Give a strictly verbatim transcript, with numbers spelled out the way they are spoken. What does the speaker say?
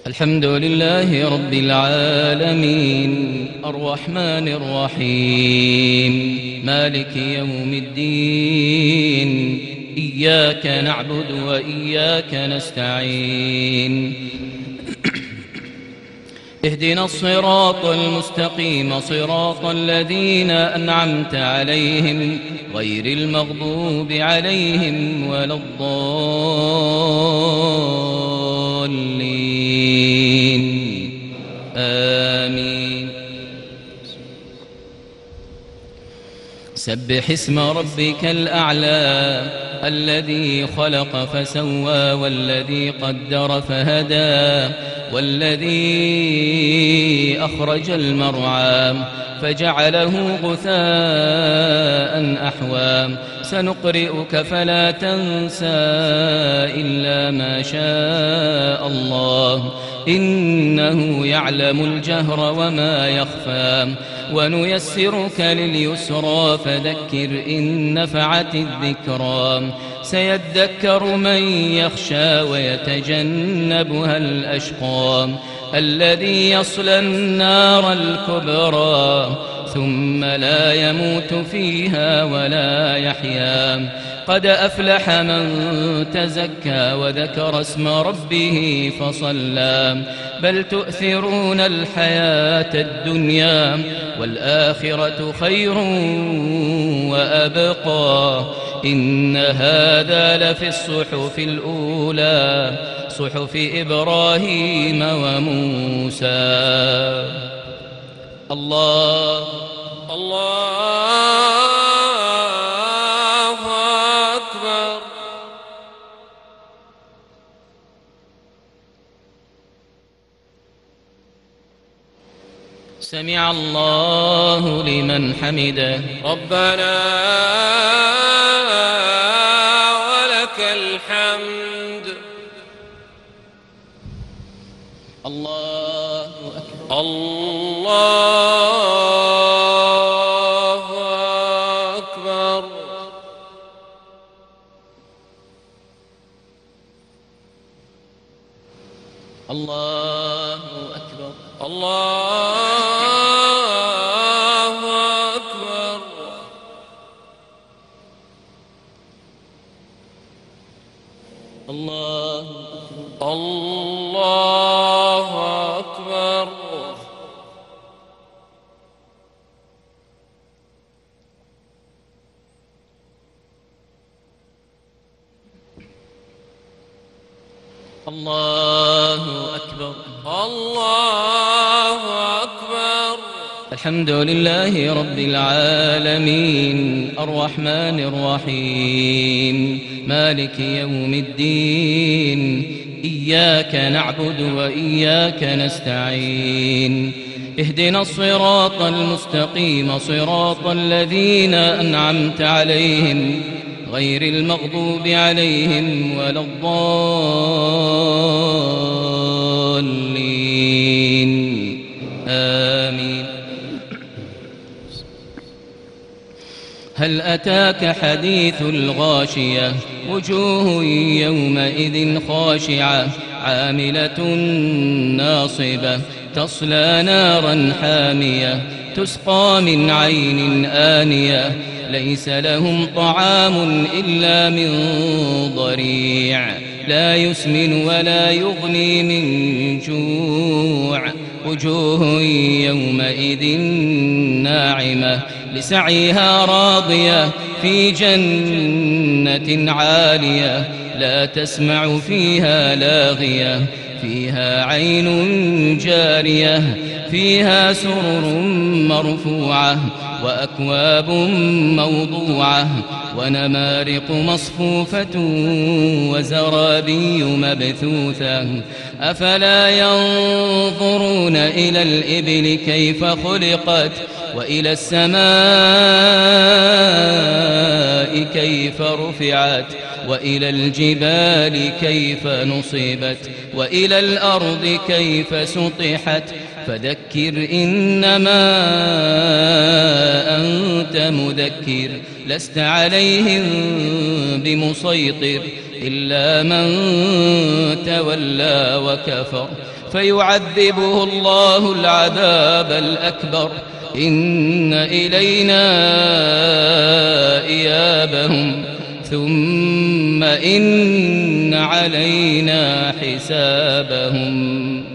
الحمد لله رب العالمين الرحمن الرحيم مالك يوم الدين إياك نعبد وإياك نستعين اهدنا الصراط المستقيم صراط الذين أنعمت عليهم غير المغضوب عليهم ولا الضالين آمين. سبح اسم ربك الأعلى الذي خلق فسوى والذي قدر فهدى والذي أخرج المرعى فجعله غثاء أحوى سنقرئك فلا تنسى إلا ما شاء الله إنه يعلم الجهر وما يخفى ونيسرك لليسرى فذكر إن نفعت الذكرى سيذكر من يخشى ويتجنبها الأشقى الذي يصلى النار الكبرى ثم لا يموت فيها ولا يحيا قد أفلح من تزكى وذكر اسم ربه فصلى بل تؤثرون الحياة الدنيا والآخرة خير وأبقى إن هذا لفي الصحف الأولى صحف إبراهيم وموسى. الله الله أكبر. سمع الله لمن حمده ربنا ولك الحمد. الله أكبر. الله أكبر. الله أكبر. الله أكبر. الله الله أكبر. الله أكبر. الله أكبر. الحمد لله رب العالمين الرحمن الرحيم مالك يوم الدين إياك نعبد وإياك نستعين اهدنا الصراط المستقيم صراط الذين أنعمت عليهم غير المغضوب عليهم ولا الضالين آمين. هل أتاك حديث الغاشية وجوه يومئذ خاشعة عاملة ناصبة تصلى نارا حامية تسقى من عين آنية ليس لهم طعام إلا من ضريع لا يسمن ولا يغني من جوع وجوه يومئذ ناعمة لسعيها راضية في جنة عالية لا تسمع فيها لاغية فيها عين جارية فيها سرر مرفوعة وأكواب موضوعة ونمارق مصفوفة وزرابي مبثوثة أفلا ينظرون إلى الإبل كيف خلقت وإلى السماء كيف رفعت وإلى الجبال كيف نصبت وإلى الأرض كيف سطحت فذكر إنما أنت مذكر لست عليهم بمسيطر إلا من تولى وكفر فيعذبه الله العذاب الأكبر إن إلينا إيابهم ثم إن علينا حسابهم.